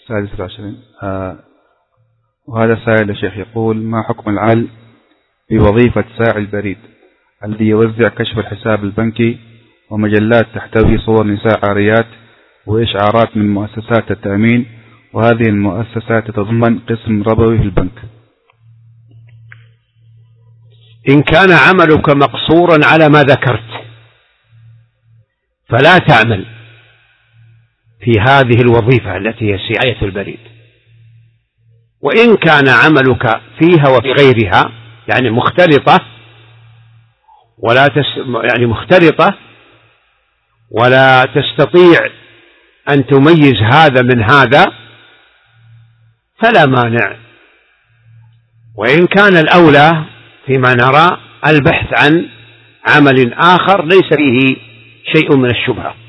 26. وهذا سائل يا شيخ يقول: ما حكم العمل بوظيفة ساعي البريد الذي يوزع كشف الحساب البنكي ومجلات تحتوي صور نساء عاريات وإشعارات من مؤسسات التأمين، وهذه المؤسسات تتضمن قسم ربوي في البنك؟ إن كان عملك مقصورا على ما ذكرت فلا تعمل في هذه الوظيفة التي هي سعاية البريد. وإن كان عملك فيها وفي غيرها يعني مختلطة ولا تستطيع أن تميز هذا من هذا فلا مانع. وإن كان الأولى فيما نرى البحث عن عمل آخر ليس فيه شيء من الشبهة.